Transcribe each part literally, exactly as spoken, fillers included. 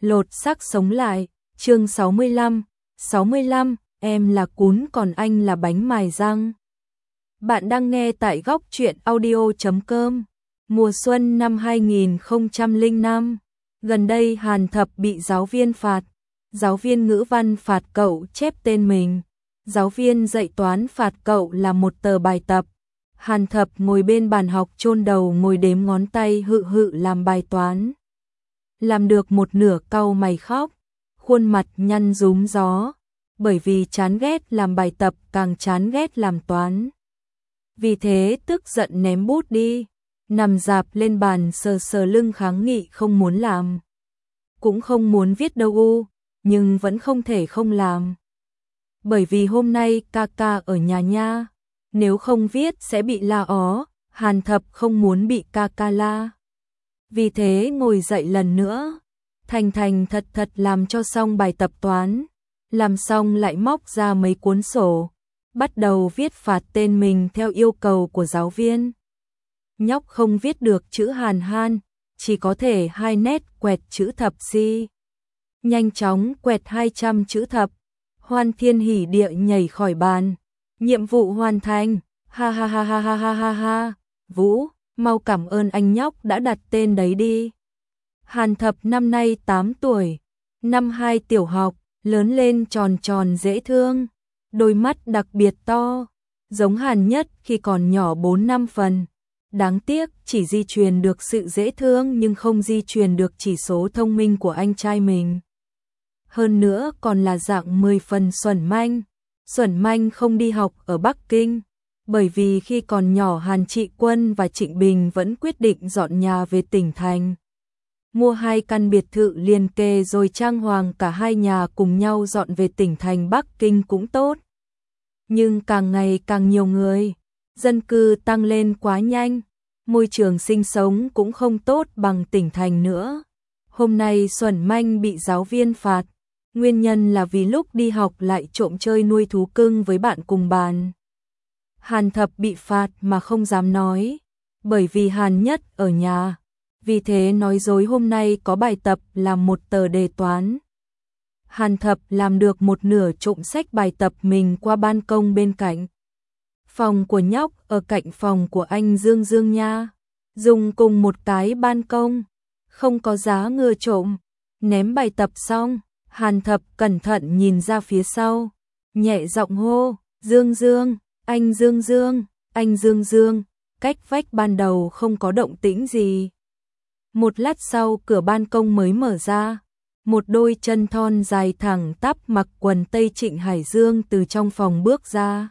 lột xác sống lại, chương sáu mươi lăm, sáu mươi lăm, em là cún còn anh là bánh mài răng. Bạn đang nghe tại góc truyện audio chấm com. Mùa xuân năm hai nghìn không trăm lẻ năm, gần đây Hàn Thập bị giáo viên phạt. Giáo viên ngữ văn phạt cậu chép tên mình. Giáo viên dạy toán phạt cậu làm một tờ bài tập. Hàn Thập ngồi bên bàn học chôn đầu ngồi đếm ngón tay hự hự làm bài toán. Làm được một nửa cau mày khóc, khuôn mặt nhăn rúm gió, bởi vì chán ghét làm bài tập càng chán ghét làm toán. Vì thế tức giận ném bút đi, nằm rạp lên bàn sờ sờ lưng kháng nghị không muốn làm. Cũng không muốn viết đâu u, nhưng vẫn không thể không làm. Bởi vì hôm nay ca ca ở nhà nha, nếu không viết sẽ bị la ó, Hàn Thập không muốn bị ca ca la. Vì thế ngồi dậy lần nữa, thành thành thật thật làm cho xong bài tập toán, làm xong lại móc ra mấy cuốn sổ, bắt đầu viết phạt tên mình theo yêu cầu của giáo viên. Nhóc không viết được chữ Hàn Han, chỉ có thể hai nét quẹt chữ thập si. Nhanh chóng quẹt hai trăm chữ thập, Hoan thiên hỉ địa nhảy khỏi bàn. Nhiệm vụ hoàn thành, ha ha ha ha ha ha ha ha, Vũ, mau cảm ơn anh nhóc đã đặt tên đấy đi. Hàn Thập năm nay tám tuổi, năm hai tiểu học, lớn lên tròn tròn dễ thương, đôi mắt đặc biệt to, giống Hàn Nhất khi còn nhỏ bốn năm phần. Đáng tiếc chỉ di truyền được sự dễ thương nhưng không di truyền được chỉ số thông minh của anh trai mình. Hơn nữa còn là dạng mười phần xuẩn manh. Xuẩn manh không đi học ở Bắc Kinh, bởi vì khi còn nhỏ Hàn Trị Quân và Trịnh Bình vẫn quyết định dọn nhà về tỉnh thành. Mua hai căn biệt thự liền kề rồi trang hoàng cả hai nhà cùng nhau dọn về tỉnh thành Bắc Kinh cũng tốt. Nhưng càng ngày càng nhiều người, dân cư tăng lên quá nhanh, môi trường sinh sống cũng không tốt bằng tỉnh thành nữa. Hôm nay xuẩn manh bị giáo viên phạt. Nguyên nhân là vì lúc đi học lại trộm chơi nuôi thú cưng với bạn cùng bàn. Hàn Thập bị phạt mà không dám nói, bởi vì Hàn Nhất ở nhà, vì thế nói dối hôm nay có bài tập làm một tờ đề toán. Hàn Thập làm được một nửa trộm xách bài tập mình qua ban công bên cạnh. Phòng của nhóc ở cạnh phòng của anh Dương Dương nha, dùng cùng một cái ban công, không có giá ngừa trộm. Ném bài tập xong, Hàn Thập cẩn thận nhìn ra phía sau, nhẹ giọng hô, Dương Dương, anh Dương Dương, anh Dương Dương, cách vách ban đầu không có động tĩnh gì. Một lát sau cửa ban công mới mở ra, một đôi chân thon dài thẳng tắp mặc quần tây Trịnh Hải Dương từ trong phòng bước ra.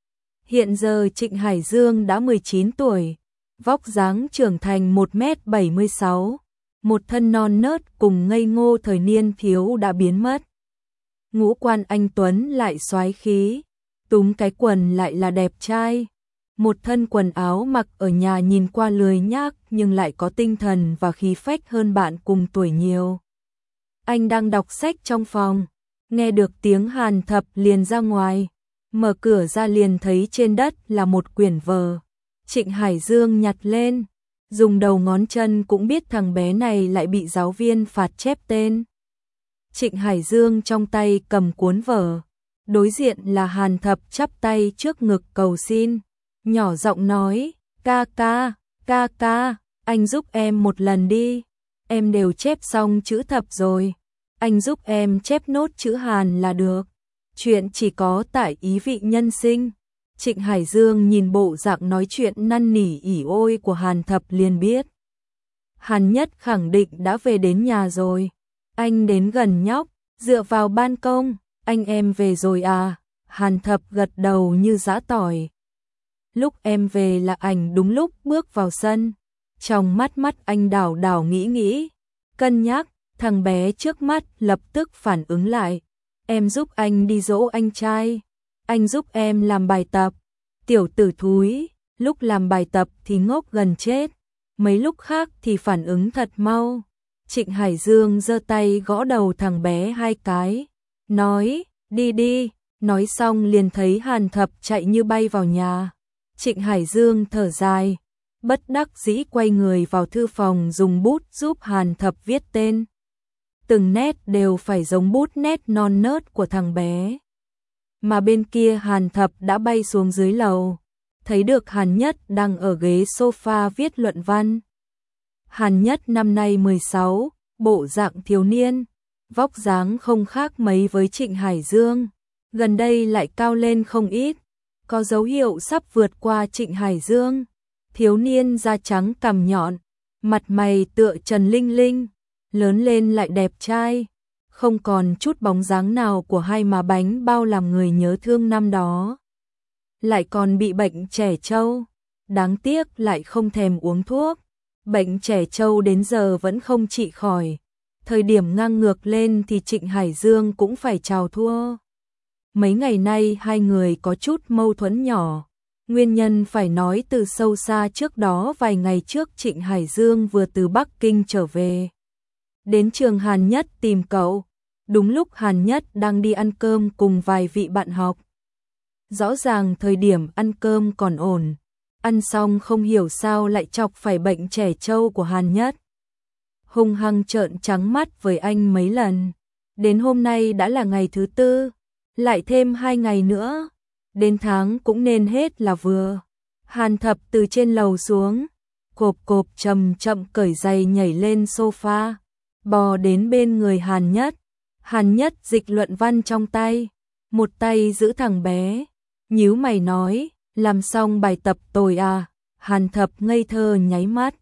Hiện giờ Trịnh Hải Dương đã mười chín tuổi, vóc dáng trưởng thành một mét bảy mươi sáu. Một thân non nớt cùng ngây ngô thời niên thiếu đã biến mất. Ngũ quan anh tuấn lại soái khí, túm cái quần lại là đẹp trai. Một thân quần áo mặc ở nhà nhìn qua lười nhác nhưng lại có tinh thần và khí phách hơn bạn cùng tuổi nhiều. Anh đang đọc sách trong phòng, nghe được tiếng Hàn Thập liền ra ngoài, mở cửa ra liền thấy trên đất là một quyển vở. Trịnh Hải Dương nhặt lên, dùng đầu ngón chân cũng biết thằng bé này lại bị giáo viên phạt chép tên. Trịnh Hải Dương trong tay cầm cuốn vở, đối diện là Hàn Thập chắp tay trước ngực cầu xin, nhỏ giọng nói, ca ca, ca ca, anh giúp em một lần đi, em đều chép xong chữ thập rồi, anh giúp em chép nốt chữ Hàn là được, chuyện chỉ có tại ý vị nhân sinh. Trịnh Hải Dương nhìn bộ dạng nói chuyện năn nỉ ỉ ôi của Hàn Thập liền biết. Hàn Nhất khẳng định đã về đến nhà rồi. Anh đến gần nhóc, dựa vào ban công, anh em về rồi à? Hàn Thập gật đầu như giã tỏi. Lúc em về là ảnh đúng lúc bước vào sân. Trong mắt mắt anh đảo đảo nghĩ nghĩ, cân nhắc, thằng bé trước mắt lập tức phản ứng lại. Em giúp anh đi dỗ anh trai. Anh giúp em làm bài tập. Tiểu tử thúi, lúc làm bài tập thì ngốc gần chết, mấy lúc khác thì phản ứng thật mau. Trịnh Hải Dương giơ tay gõ đầu thằng bé hai cái, nói, đi đi, nói xong liền thấy Hàn Thập chạy như bay vào nhà. Trịnh Hải Dương thở dài, bất đắc dĩ quay người vào thư phòng dùng bút giúp Hàn Thập viết tên. từng nét đều phải giống bút nét non nớt của thằng bé. Mà bên kia Hàn Thập đã bay xuống dưới lầu, thấy được Hàn Nhất đang ở ghế sofa viết luận văn. Hàn Nhất năm nay mười sáu, bộ dạng thiếu niên, vóc dáng không khác mấy với Trịnh Hải Dương, gần đây lại cao lên không ít, có dấu hiệu sắp vượt qua Trịnh Hải Dương. Thiếu niên da trắng cằm nhọn, mặt mày tựa Trần Linh Linh, lớn lên lại đẹp trai, không còn chút bóng dáng nào của hai má bánh bao làm người nhớ thương năm đó. Lại còn bị bệnh trẻ trâu, đáng tiếc lại không thèm uống thuốc, bệnh trẻ trâu đến giờ vẫn không trị khỏi. Thời điểm ngang ngược lên thì Trịnh Hải Dương cũng phải chào thua. Mấy ngày nay hai người có chút mâu thuẫn nhỏ, nguyên nhân phải nói từ sâu xa. Trước đó vài ngày trước Trịnh Hải Dương vừa từ Bắc Kinh trở về, đến trường Hàn Nhất tìm cậu, đúng lúc Hàn Nhất đang đi ăn cơm cùng vài vị bạn học. Rõ ràng thời điểm ăn cơm còn ổn, ăn xong không hiểu sao lại chọc phải bệnh trẻ trâu của Hàn Nhất. Hung hăng trợn trắng mắt với anh mấy lần, đến hôm nay đã là ngày thứ tư, lại thêm hai ngày nữa, đến tháng cũng nên hết là vừa. Hàn Thập từ trên lầu xuống, cộp cộp chậm chậm cởi giày nhảy lên sofa, bò đến bên người Hàn Nhất. Hàn Nhất dịch luận văn trong tay, một tay giữ thằng bé, nhíu mày nói, làm xong bài tập rồi à? Hàn Thập ngây thơ nháy mắt.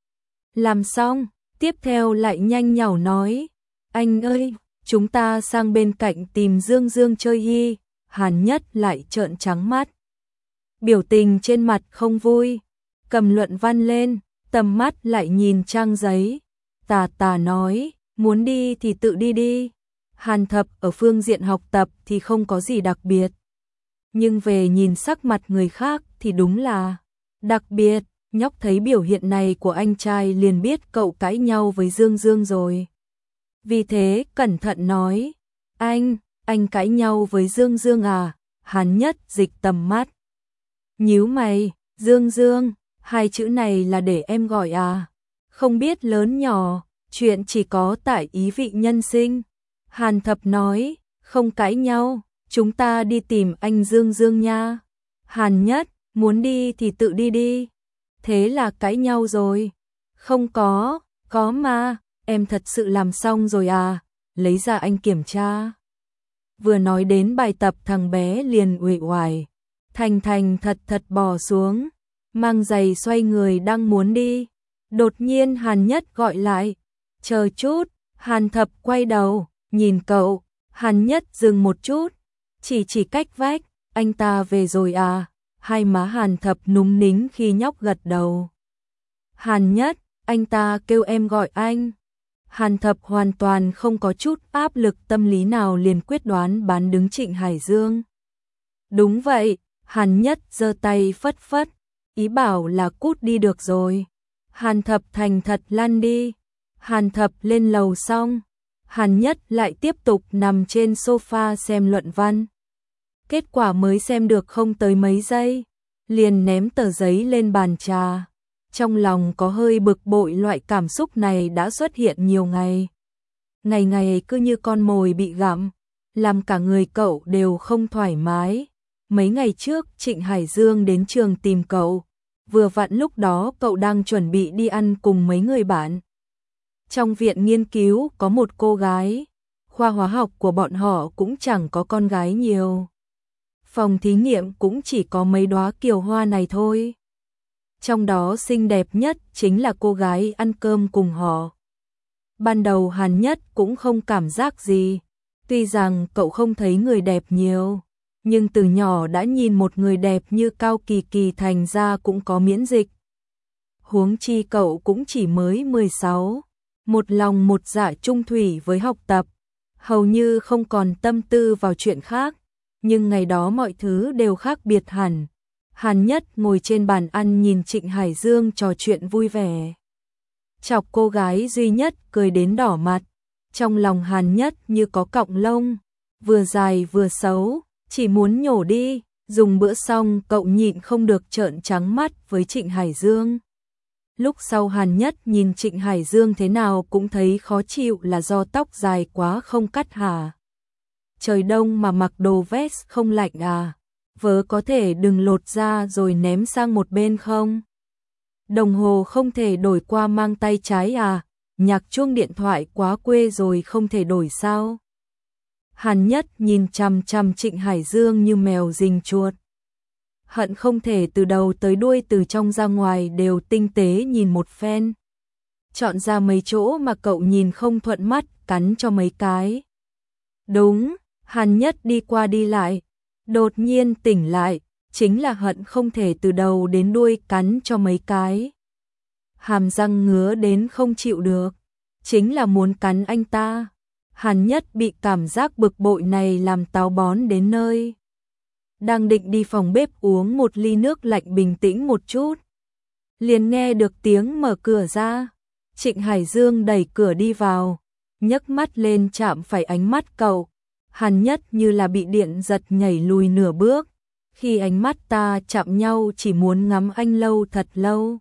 Làm xong, tiếp theo lại nhanh nhảu nói, anh ơi, chúng ta sang bên cạnh tìm Dương Dương chơi hi. Hàn Nhất lại trợn trắng mắt, biểu tình trên mặt không vui, cầm luận văn lên, tầm mắt lại nhìn trang giấy, tà tà nói, muốn đi thì tự đi đi. Hàn Thập ở phương diện học tập thì không có gì đặc biệt, nhưng về nhìn sắc mặt người khác thì đúng là đặc biệt. Nhóc thấy biểu hiện này của anh trai liền biết cậu cãi nhau với Dương Dương rồi. Vì thế cẩn thận nói, anh, anh cãi nhau với Dương Dương à? Hàn Nhất dịch tầm mắt, nhíu mày, Dương Dương, hai chữ này là để em gọi à? Không biết lớn nhỏ, chuyện chỉ có tại ý vị nhân sinh. Hàn Thập nói, không cãi nhau, chúng ta đi tìm anh Dương Dương nha. Hàn Nhất, muốn đi thì tự đi đi. Thế là cãi nhau rồi. Không có, có mà, em thật sự làm xong rồi à? Lấy ra anh kiểm tra. Vừa nói đến bài tập thằng bé liền uể oải, thành thành thật thật bò xuống, mang giày xoay người đang muốn đi. Đột nhiên Hàn Nhất gọi lại, chờ chút. Hàn Thập quay đầu, nhìn cậu. Hàn Nhất dừng một chút, chỉ chỉ cách vách, anh ta về rồi à? Hai má Hàn Thập núm nính khi nhóc gật đầu. Hàn Nhất, anh ta kêu em gọi anh. Hàn Thập hoàn toàn không có chút áp lực tâm lý nào, liền quyết đoán bán đứng Trịnh Hải Dương. Đúng vậy, Hàn Nhất giơ tay phất phất, ý bảo là cút đi được rồi. Hàn Thập thành thật lăn đi. Hàn Thập lên lầu xong, Hàn Nhất lại tiếp tục nằm trên sofa xem luận văn. Kết quả mới xem được không tới mấy giây, liền ném tờ giấy lên bàn trà. Trong lòng có hơi bực bội, loại cảm xúc này đã xuất hiện nhiều ngày. Ngày ngày cứ như con mồi bị gặm, làm cả người cậu đều không thoải mái. Mấy ngày trước Trịnh Hải Dương đến trường tìm cậu, vừa vặn lúc đó cậu đang chuẩn bị đi ăn cùng mấy người bạn. Trong viện nghiên cứu có một cô gái, khoa hóa học của bọn họ cũng chẳng có con gái nhiều. Phòng thí nghiệm cũng chỉ có mấy đóa kiều hoa này thôi. Trong đó xinh đẹp nhất chính là cô gái ăn cơm cùng họ. Ban đầu Hàn Nhất cũng không cảm giác gì, tuy rằng cậu không thấy người đẹp nhiều, nhưng từ nhỏ đã nhìn một người đẹp như Cao Kỳ Kỳ thành ra cũng có miễn dịch. Huống chi cậu cũng chỉ mới mười sáu, một lòng một dạ trung thủy với học tập, hầu như không còn tâm tư vào chuyện khác. Nhưng ngày đó mọi thứ đều khác biệt hẳn. Hàn Nhất ngồi trên bàn ăn nhìn Trịnh Hải Dương trò chuyện vui vẻ, chọc cô gái duy nhất cười đến đỏ mặt. Trong lòng Hàn Nhất như có cọng lông, vừa dài vừa xấu, chỉ muốn nhổ đi. Dùng bữa xong cậu nhịn không được trợn trắng mắt với Trịnh Hải Dương. Lúc sau Hàn Nhất nhìn Trịnh Hải Dương thế nào cũng thấy khó chịu là do tóc dài quá không cắt hả? Trời đông mà mặc đồ vest không lạnh à? Vớ có thể đừng lột ra rồi ném sang một bên không? Đồng hồ không thể đổi qua mang tay trái à? Nhạc chuông điện thoại quá quê rồi không thể đổi sao? Hàn Nhất nhìn chằm chằm Trịnh Hải Dương như mèo rình chuột. Hận không thể từ đầu tới đuôi từ trong ra ngoài đều tinh tế nhìn một phen. Chọn ra mấy chỗ mà cậu nhìn không thuận mắt, cắn cho mấy cái. Đúng, Hàn Nhất đi qua đi lại, đột nhiên tỉnh lại, chính là hận không thể từ đầu đến đuôi cắn cho mấy cái. Hàm răng ngứa đến không chịu được, chính là muốn cắn anh ta. Hàn Nhất bị cảm giác bực bội này làm táo bón đến nơi. Đang định đi phòng bếp uống một ly nước lạnh bình tĩnh một chút, liền nghe được tiếng mở cửa ra. Trịnh Hải Dương đẩy cửa đi vào, nhấc mắt lên chạm phải ánh mắt cậu. Hàn Nhất như là bị điện giật nhảy lùi nửa bước. Khi ánh mắt ta chạm nhau chỉ muốn ngắm anh lâu thật lâu.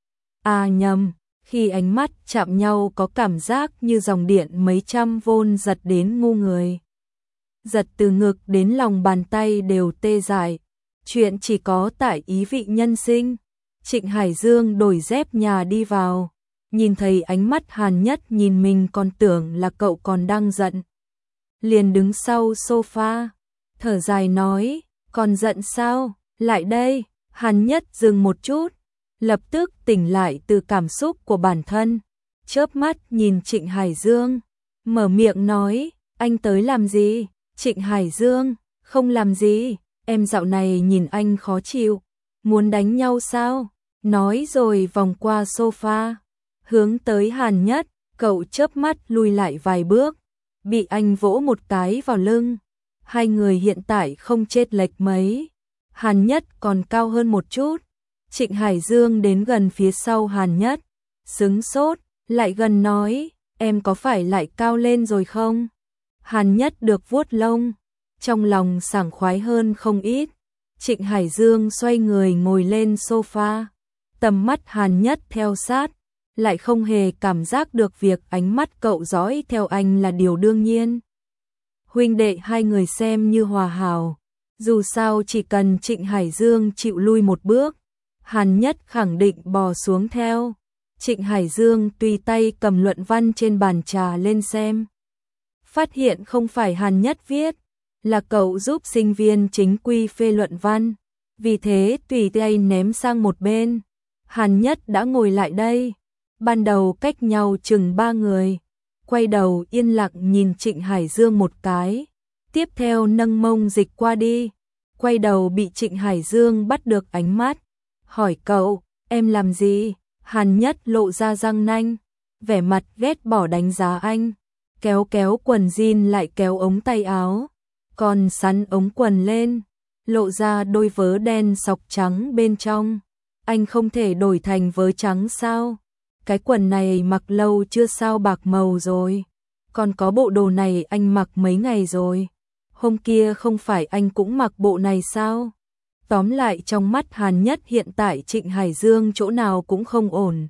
À nhầm, khi ánh mắt chạm nhau có cảm giác như dòng điện mấy trăm vôn giật đến ngu người. Giật từ ngực đến lòng bàn tay đều tê dại. Chuyện chỉ có tại ý vị nhân sinh. Trịnh Hải Dương đổi dép nhà đi vào, nhìn thấy ánh mắt Hàn Nhất nhìn mình còn tưởng là cậu còn đang giận. Liền đứng sau sofa, thở dài nói, còn giận sao, lại đây. Hàn Nhất dừng một chút, lập tức tỉnh lại từ cảm xúc của bản thân, chớp mắt nhìn Trịnh Hải Dương, mở miệng nói, anh tới làm gì? Trịnh Hải Dương, không làm gì, em dạo này nhìn anh khó chịu, muốn đánh nhau sao? Nói rồi vòng qua sofa, hướng tới Hàn Nhất, cậu chớp mắt lùi lại vài bước, bị anh vỗ một cái vào lưng. Hai người hiện tại không chênh lệch mấy, Hàn Nhất còn cao hơn một chút. Trịnh Hải Dương đến gần phía sau Hàn Nhất, sững sốt, lại gần nói, em có phải lại cao lên rồi không? Hàn Nhất được vuốt lông, trong lòng sảng khoái hơn không ít. Trịnh Hải Dương xoay người ngồi lên sofa, tầm mắt Hàn Nhất theo sát, lại không hề cảm giác được việc ánh mắt cậu dõi theo anh là điều đương nhiên. Huynh đệ hai người xem như hòa hảo, dù sao chỉ cần Trịnh Hải Dương chịu lui một bước, Hàn Nhất khẳng định bò xuống theo. Trịnh Hải Dương tùy tay cầm luận văn trên bàn trà lên xem. Phát hiện không phải Hàn Nhất viết, là cậu giúp sinh viên chính quy phê luận văn, vì thế tùy tay ném sang một bên. Hàn Nhất đã ngồi lại đây, ban đầu cách nhau chừng ba người, quay đầu yên lặng nhìn Trịnh Hải Dương một cái, tiếp theo nâng mông dịch qua đi, quay đầu bị Trịnh Hải Dương bắt được ánh mắt, hỏi cậu, em làm gì? Hàn Nhất lộ ra răng nanh, vẻ mặt ghét bỏ đánh giá anh, kéo kéo quần jean lại kéo ống tay áo, còn sắn ống quần lên, lộ ra đôi vớ đen sọc trắng bên trong. Anh không thể đổi thành vớ trắng sao? Cái quần này mặc lâu chưa sao bạc màu rồi. Còn có bộ đồ này anh mặc mấy ngày rồi. Hôm kia không phải anh cũng mặc bộ này sao? Tóm lại trong mắt Hàn Nhất hiện tại Trịnh Hải Dương chỗ nào cũng không ổn.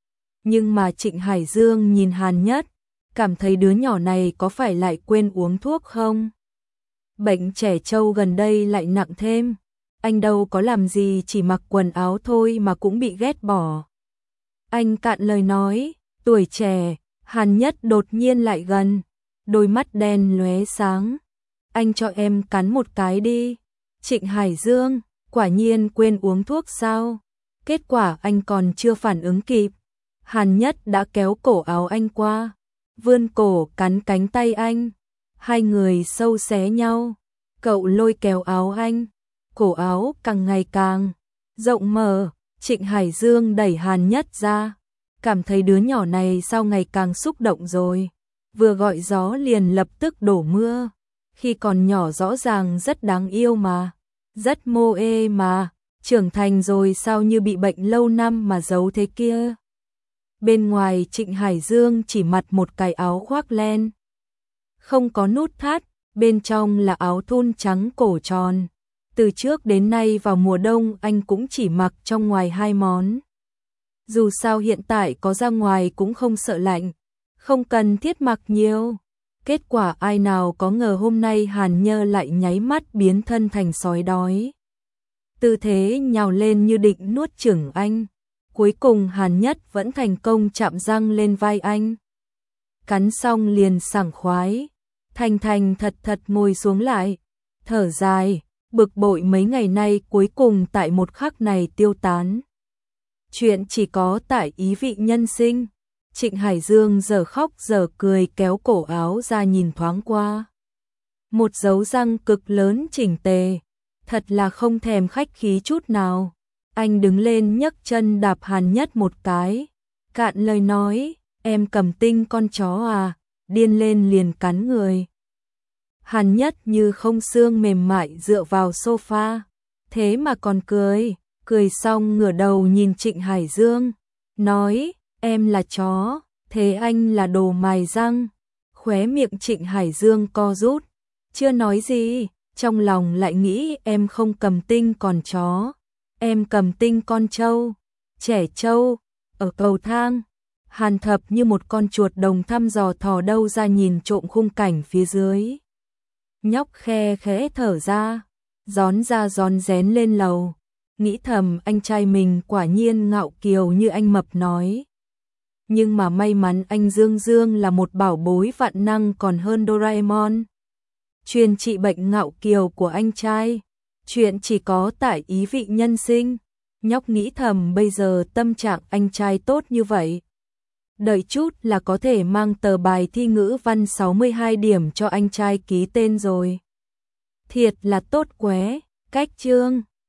Nhưng mà Trịnh Hải Dương nhìn Hàn Nhất, cảm thấy đứa nhỏ này có phải lại quên uống thuốc không? Bệnh trẻ trâu gần đây lại nặng thêm. Anh đâu có làm gì, chỉ mặc quần áo thôi mà cũng bị ghét bỏ. Anh cạn lời nói, tuổi trẻ. Hàn Nhất đột nhiên lại gần, đôi mắt đen lóe sáng. Anh cho em cắn một cái đi. Trịnh Hải Dương, quả nhiên quên uống thuốc sao? Kết quả anh còn chưa phản ứng kịp, Hàn Nhất đã kéo cổ áo anh qua, vươn cổ cắn cánh tay anh. Hai người sâu xé nhau, cậu lôi kéo áo anh, cổ áo càng ngày càng rộng mở. Trịnh Hải Dương đẩy Hàn Nhất ra, cảm thấy đứa nhỏ này sao ngày càng xúc động rồi, vừa gọi gió liền lập tức đổ mưa. Khi còn nhỏ rõ ràng rất đáng yêu mà, rất mô ê mà, trưởng thành rồi sao như bị bệnh lâu năm mà giấu thế kia. Bên ngoài Trịnh Hải Dương chỉ mặc một cái áo khoác len, không có nút thắt, bên trong là áo thun trắng cổ tròn. Từ trước đến nay vào mùa đông anh cũng chỉ mặc trong ngoài hai món. Dù sao hiện tại có ra ngoài cũng không sợ lạnh, không cần thiết mặc nhiều. Kết quả ai nào có ngờ hôm nay Hàn Nhơ lại nháy mắt biến thân thành sói đói. Tư thế nhào lên như định nuốt chửng anh. Cuối cùng Hàn Nhất vẫn thành công chạm răng lên vai anh. Cắn xong liền sảng khoái. Thành thành thật thật ngồi xuống lại. Thở dài, bực bội mấy ngày nay cuối cùng tại một khắc này tiêu tán. Chuyện chỉ có tại ý vị nhân sinh. Trịnh Hải Dương giờ khóc giờ cười kéo cổ áo ra nhìn thoáng qua. Một dấu răng cực lớn chỉnh tề. Thật là không thèm khách khí chút nào. Anh đứng lên nhấc chân đạp Hàn Nhất một cái. Cạn lời nói, em cầm tinh con chó à, điên lên liền cắn người. Hàn Nhất như không xương mềm mại dựa vào sofa. Thế mà còn cười, cười xong ngửa đầu nhìn Trịnh Hải Dương. Nói, em là chó, thế anh là đồ mài răng. Khóe miệng Trịnh Hải Dương co rút. Chưa nói gì, trong lòng lại nghĩ em không cầm tinh con chó. Em cầm tinh con trâu, trẻ trâu, ở cầu thang. Hàn Thập như một con chuột đồng thăm dò thò đâu ra nhìn trộm khung cảnh phía dưới. Nhóc khe khẽ thở ra, gión ra gión rén lên lầu. Nghĩ thầm anh trai mình quả nhiên ngạo kiều như anh Mập nói. Nhưng mà may mắn anh Dương Dương là một bảo bối vạn năng còn hơn Doraemon. Truyền trị bệnh ngạo kiều của anh trai. Chuyện chỉ có tại ý vị nhân sinh. Nhóc nghĩ thầm bây giờ tâm trạng anh trai tốt như vậy. Đợi chút là có thể mang tờ bài thi ngữ văn sáu mươi hai điểm cho anh trai ký tên rồi. Thiệt là tốt quá, cách chương.